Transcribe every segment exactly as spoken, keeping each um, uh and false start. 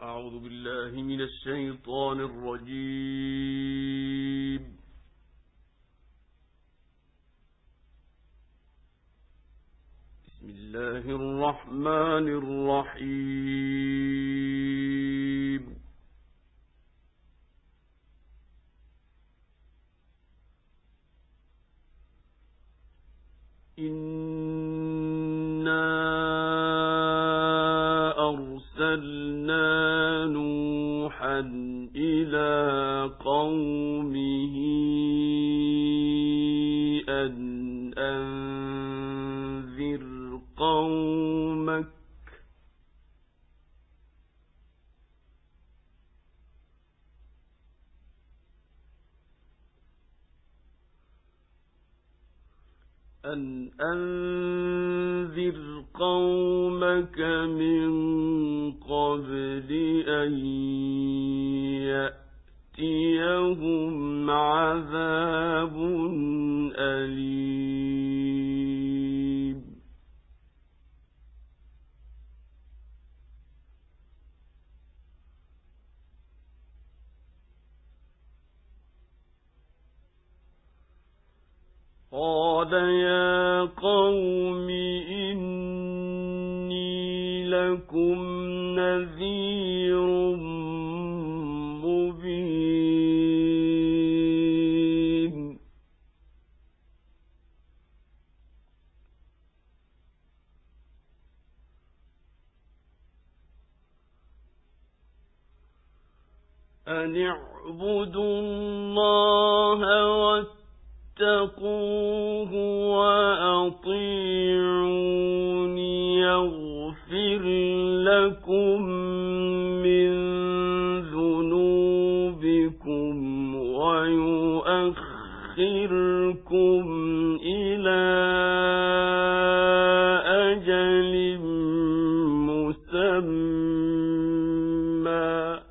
أعوذ بالله من الشيطان الرجيم. بسم الله الرحمن الرحيم. إنا أرسلنا نوحا إلى قومه أن أنذر قومك أن أنذر قومك من قبل أن يأتيهم عذاب أليم. قال يا قوم إني لكم نذير مبين. أن اعبدوا الله واتقوه وأطيعون يغفر لكم من ذنوبكم ويؤخركم إلى أجل مسمى.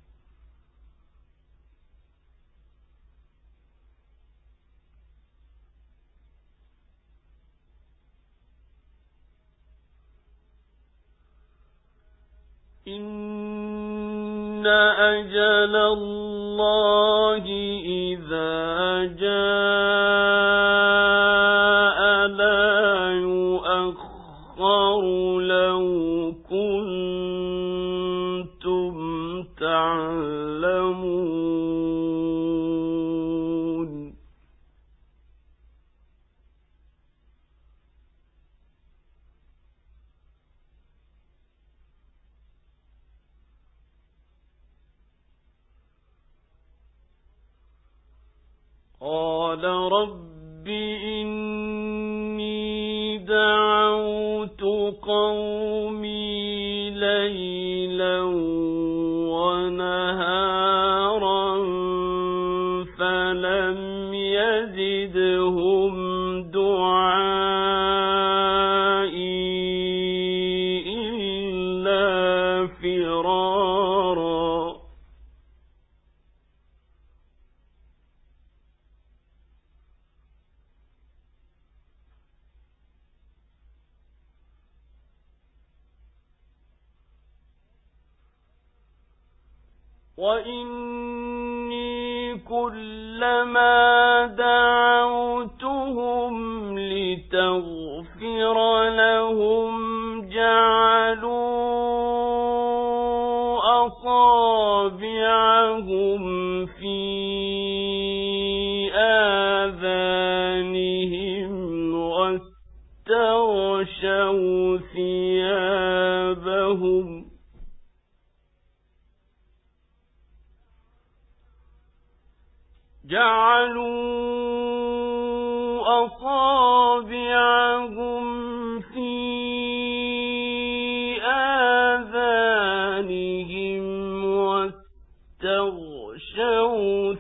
إن أجل الله إذا جاء لا يؤخر لو كنتم تعلمون. قال رب إني دعوت قومي ليلا ونهارا فلم يزدهم دعائي إلا فرارا. وإني كلما دعوتهم لتغفر لهم جعلوا أصابعهم في آذانهم واستغشوا ثيابهم جعلوا أصابعهم في آذانهم واستغشوا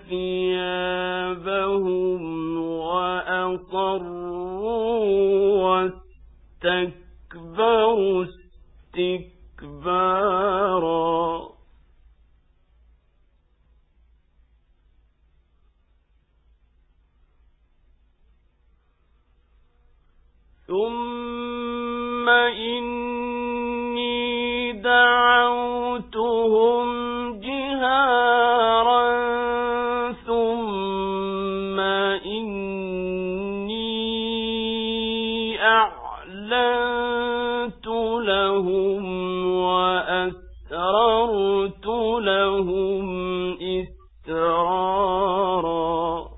ثيابهم وأصروا واستكبروا استكبارا. ثم إني دعوتهم لهم وأسررت لهم إسرارا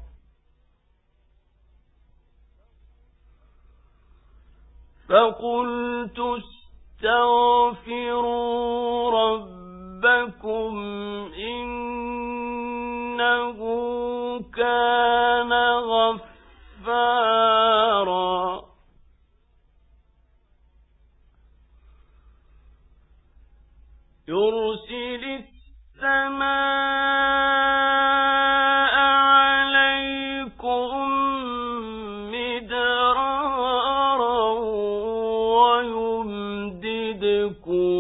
فقلت استغفروا ربكم إنه كان غفارا يرسل السماء عليكم مدرارا ويمددكم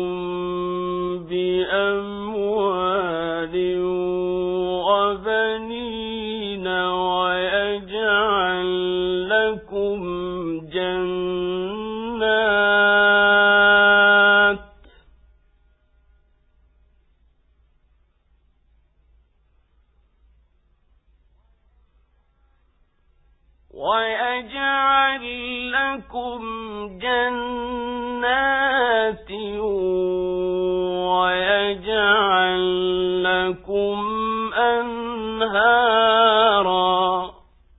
بأموال وبنين ويجعل لكم جنات ويجعل لكم جنات ويجعل لكم أنهارا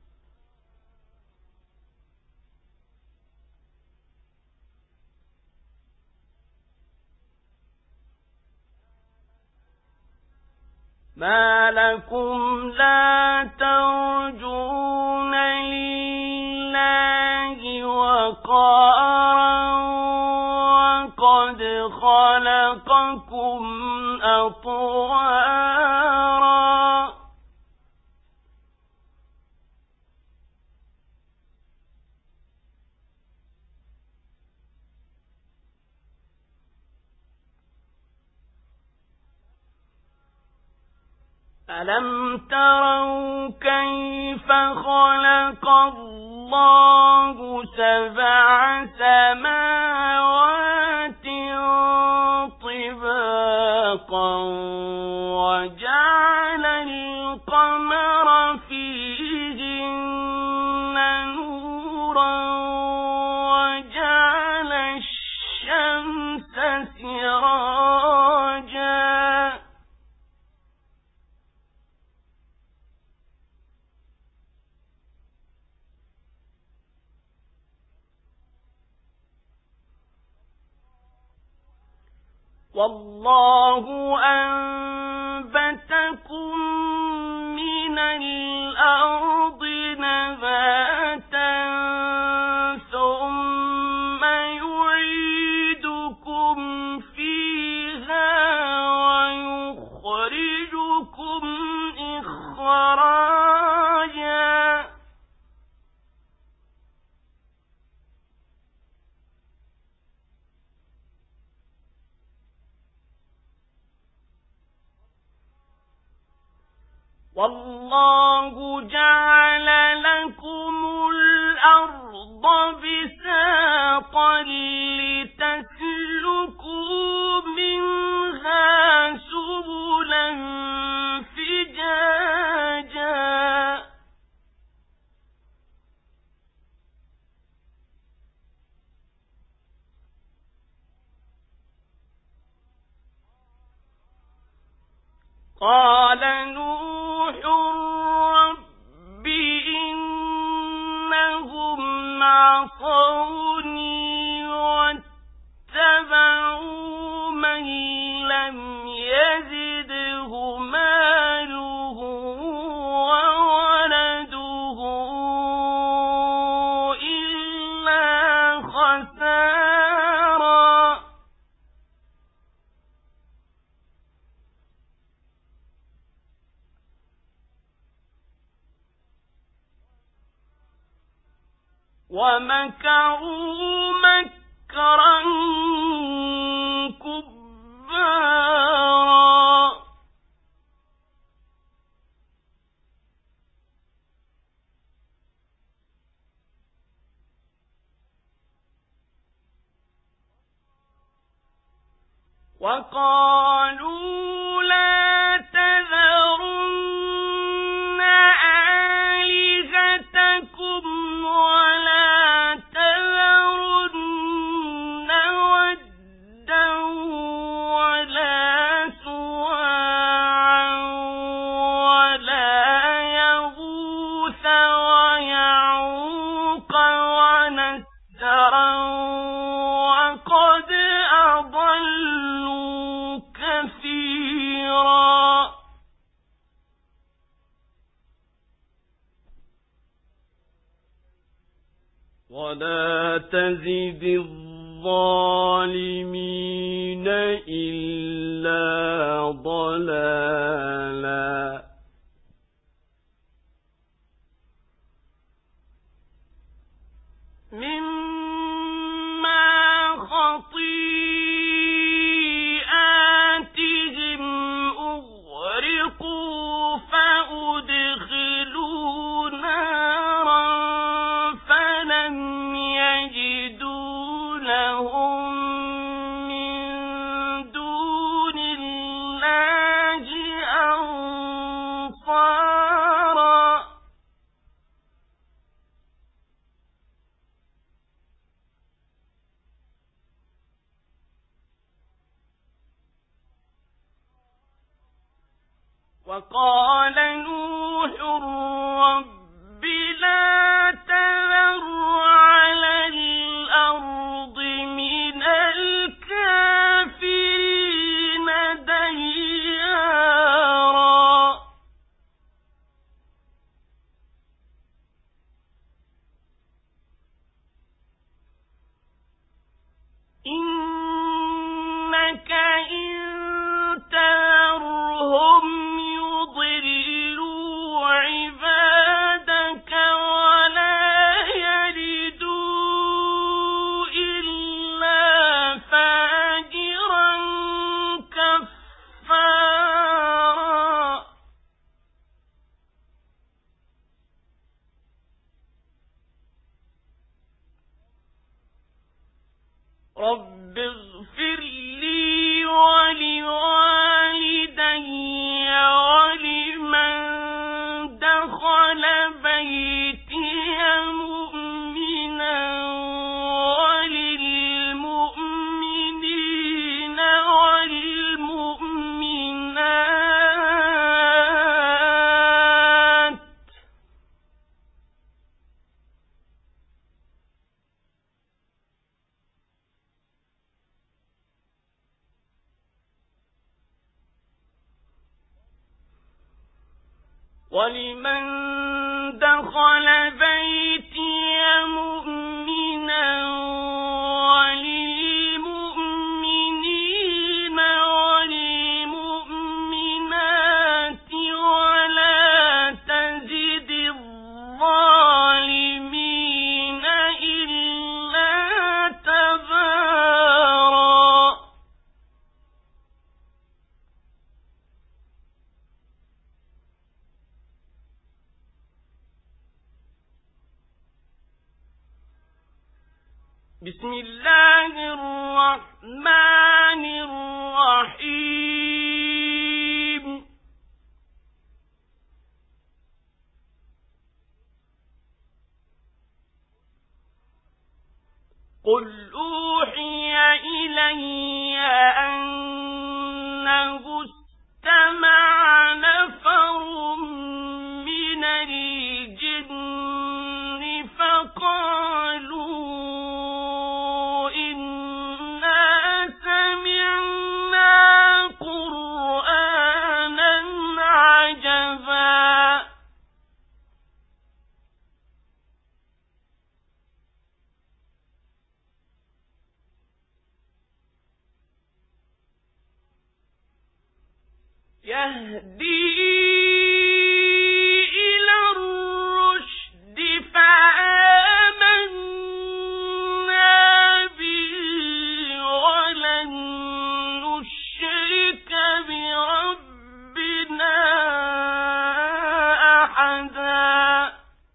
ما لكم لا ترجون لله وقارا وقد خلقكم أطوارا ألم تروا كيف خلق الله سبع سماوات طباقا وجعل القمر فيهن نورا وجعل الشمس سراجا والله أنبتكم من الأرض نباتا ثم يعيدكم فيها ويخرجكم إخراجا والله جعل لكم الأرض بساطا لتسلكوا منها سبلا فجاجا قال نوح رب إنهم عصوني واتبعوا من لم يزده ماله وولده إلا خسارا ومكروا مكرا كبارا وقالوا لا تذرن آلهتكم ولا تذرن ودا ولا تزد الظالمين إلا ضلالا مما خطيئاتهم أغرقوا فأدخلوا نارا فلم يجدوا لهم من دون الله أنصارا وقال نوح رب لا تذر على الأرض من الكافرين ديارا إنك إن تذرهم يضلوا عبادك ولا يلدوا إلا فاجرا كفارا رب اغفر لي ولوالدي ولمن دخل بيتي مؤمنا وللمؤمنين والمؤمنات ولمن دخل بيتي مؤمنا وللمؤمنين والمؤمنات ولا تزد الظالمين إلا تبارا بسم الله الرحمن الرحيم قل أوحي إلي أنه استمع نفر من الجن فقالوا يهدي إلى الرشد فآمنا به ولن نشرك بربنا أحدا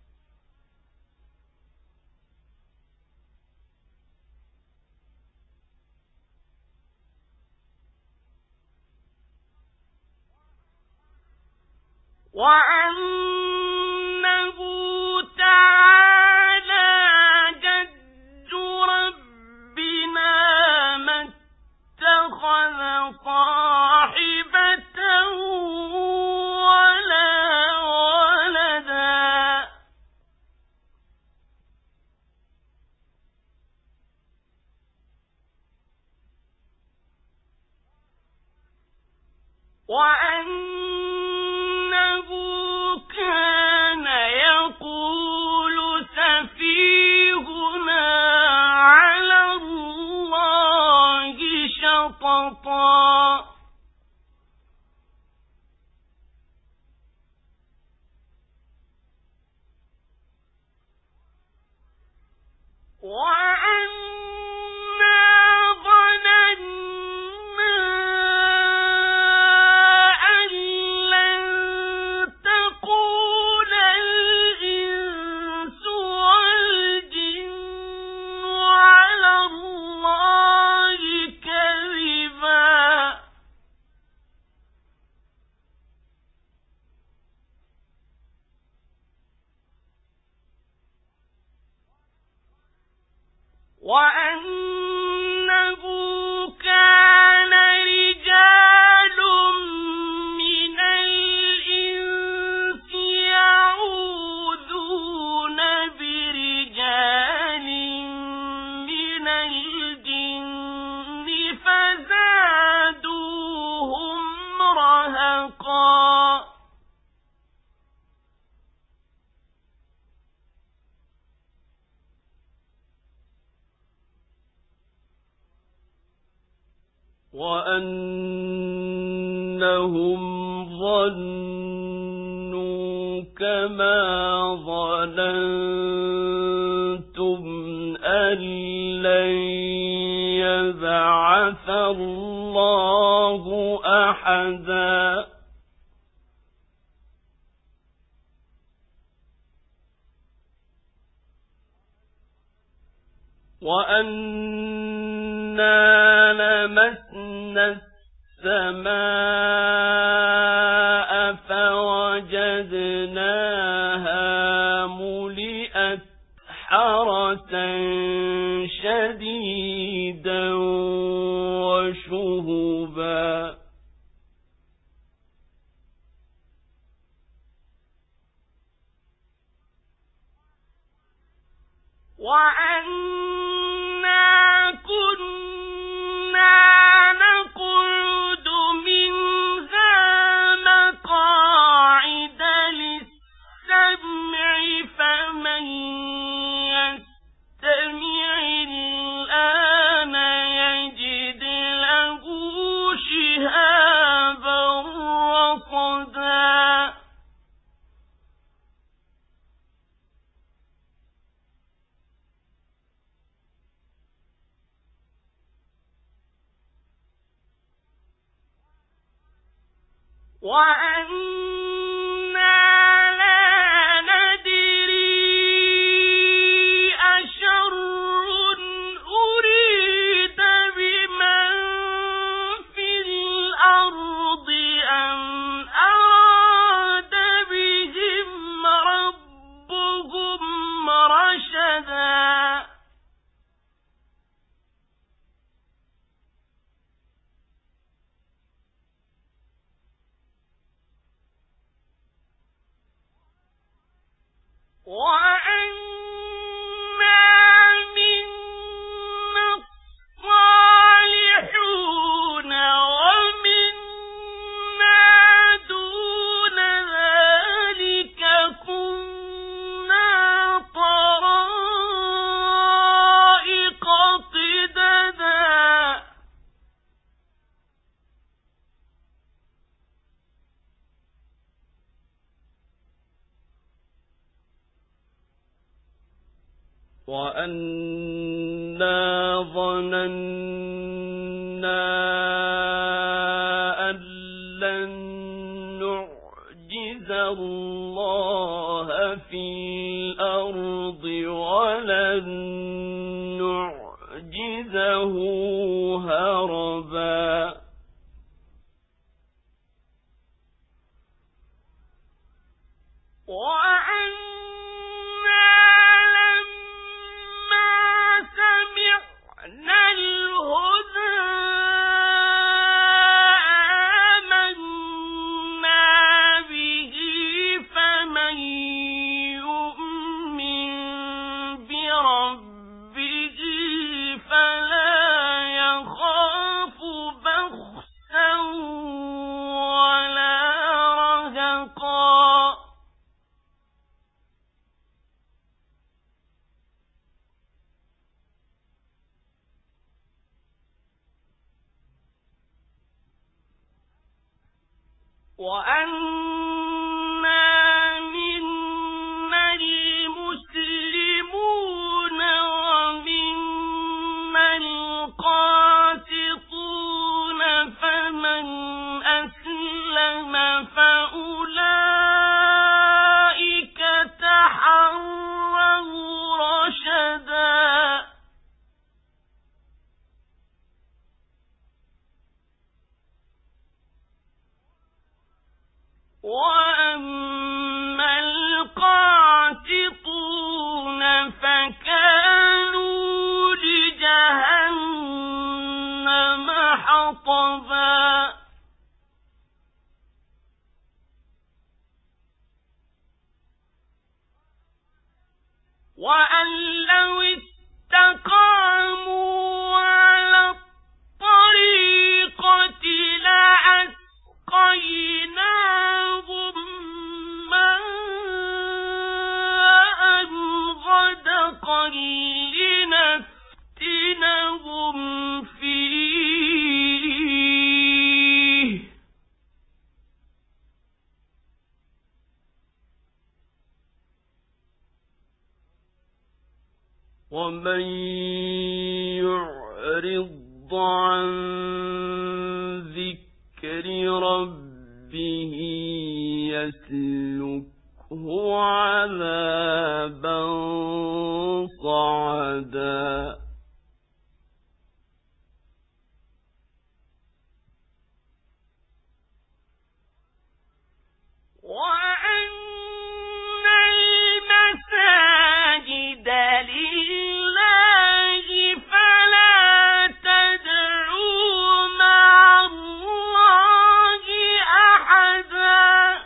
وأنه تعالى جد ربنا ما اتخذ صاحبة ولا ولدا وأنه كان يقول سفيهنا شططا وأنا ظننا أن لن تقول الإنس والجن على الله كذبا وأنه كان رجال من الإنس يعوذون برجال من الجن فزادوهم رهقا وأنهم ظنوا كما ظننتم أن لن يبعث الله أحدا وأنا لمسنا السماء فوجدناها ملئت حرسا شديدا وشهبا وأنا كنا نقعد منها مقاعد للسمع فمن يستمع الآن يجد له شهابا رصدا وأنا لا ندري أشر أريد بمن في الأرض أم أراد بهم ربهم رشدا وأنا منا الصالحون ومنا دون ذلك كنا طرائق قددا وأنا ظننا أن لن نعجز الله في الأرض ولن نعجزه هربا وأنا منا المسلمون ومنا القاسطون فمن أسلم فأولئك تحروا رشدا وأما القاسطون فكانوا لجهنم حطبا وأن لو استقاموا على الطريقة لأسقيناهم ماء غدقا لنفتنهم فيه ومن يعرض عن ذكر ربه يسلكه عذابا صعدا وأن المساجد لله فلا تدعوا مع الله أحدا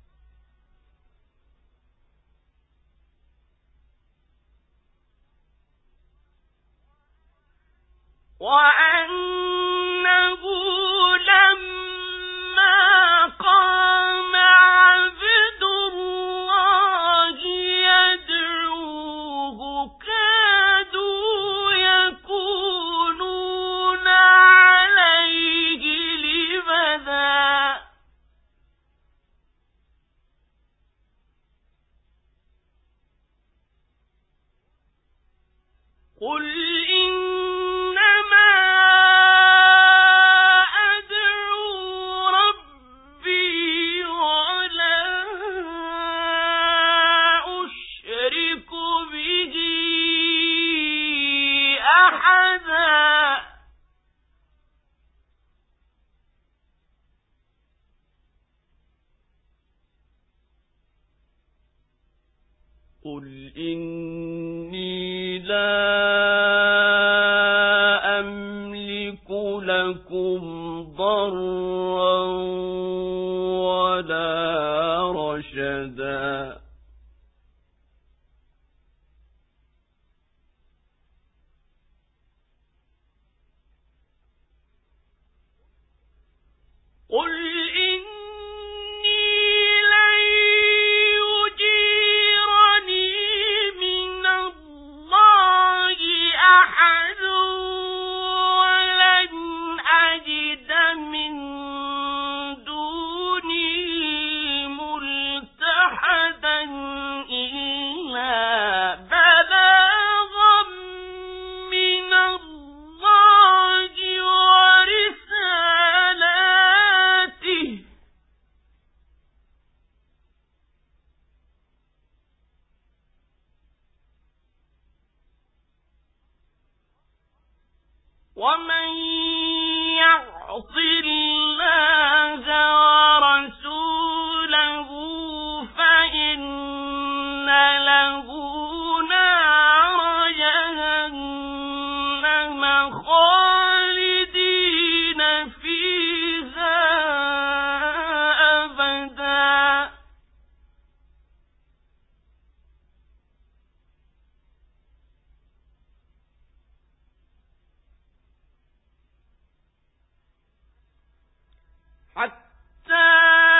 وأنه لما قام عبد الله يدعوه كادوا يكونون عليه لبدا قل إنما أدعو ربي ولا أشرك به أحدا قل إني لا أملك لكم ضرا ولا رشدا قل إني لن يجيرني من الله أحد ولن أجد من دونه ملتحدا إلا بلاغا من الله ورسالاته ومن يعص الله ورسوله فإن له نار جهنم خالدين فيها أبدا حتى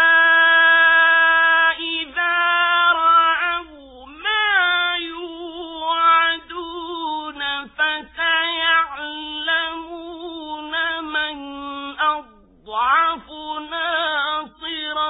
إذا رأوا ما يوعدون فسيعلمون من أضعف ناصرا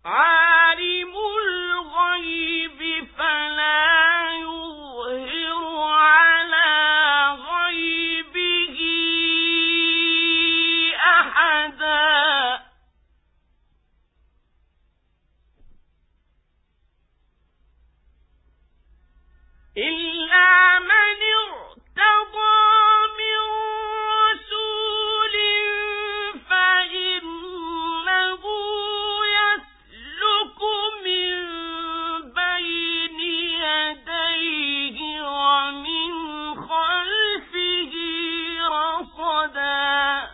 عالم الغيب فلا يظهر على غيبه أحدا إلا من ارتضى من رسول فإنه يسلك من بين يديه ومن خلفه رصدا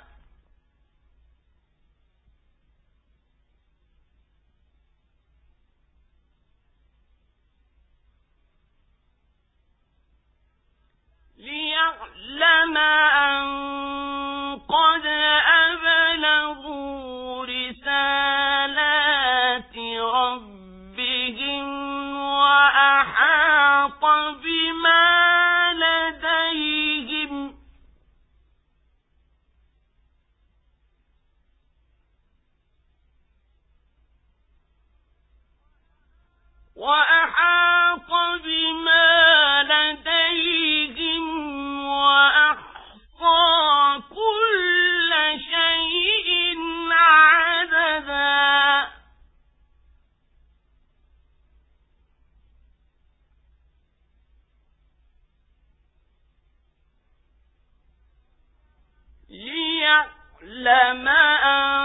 ليعلم أن قد أبلغوا رسالات ربهم وأحاط بما لديهم وأحاط بما لديهم وأحصى كل شيء عددا ليعلم أن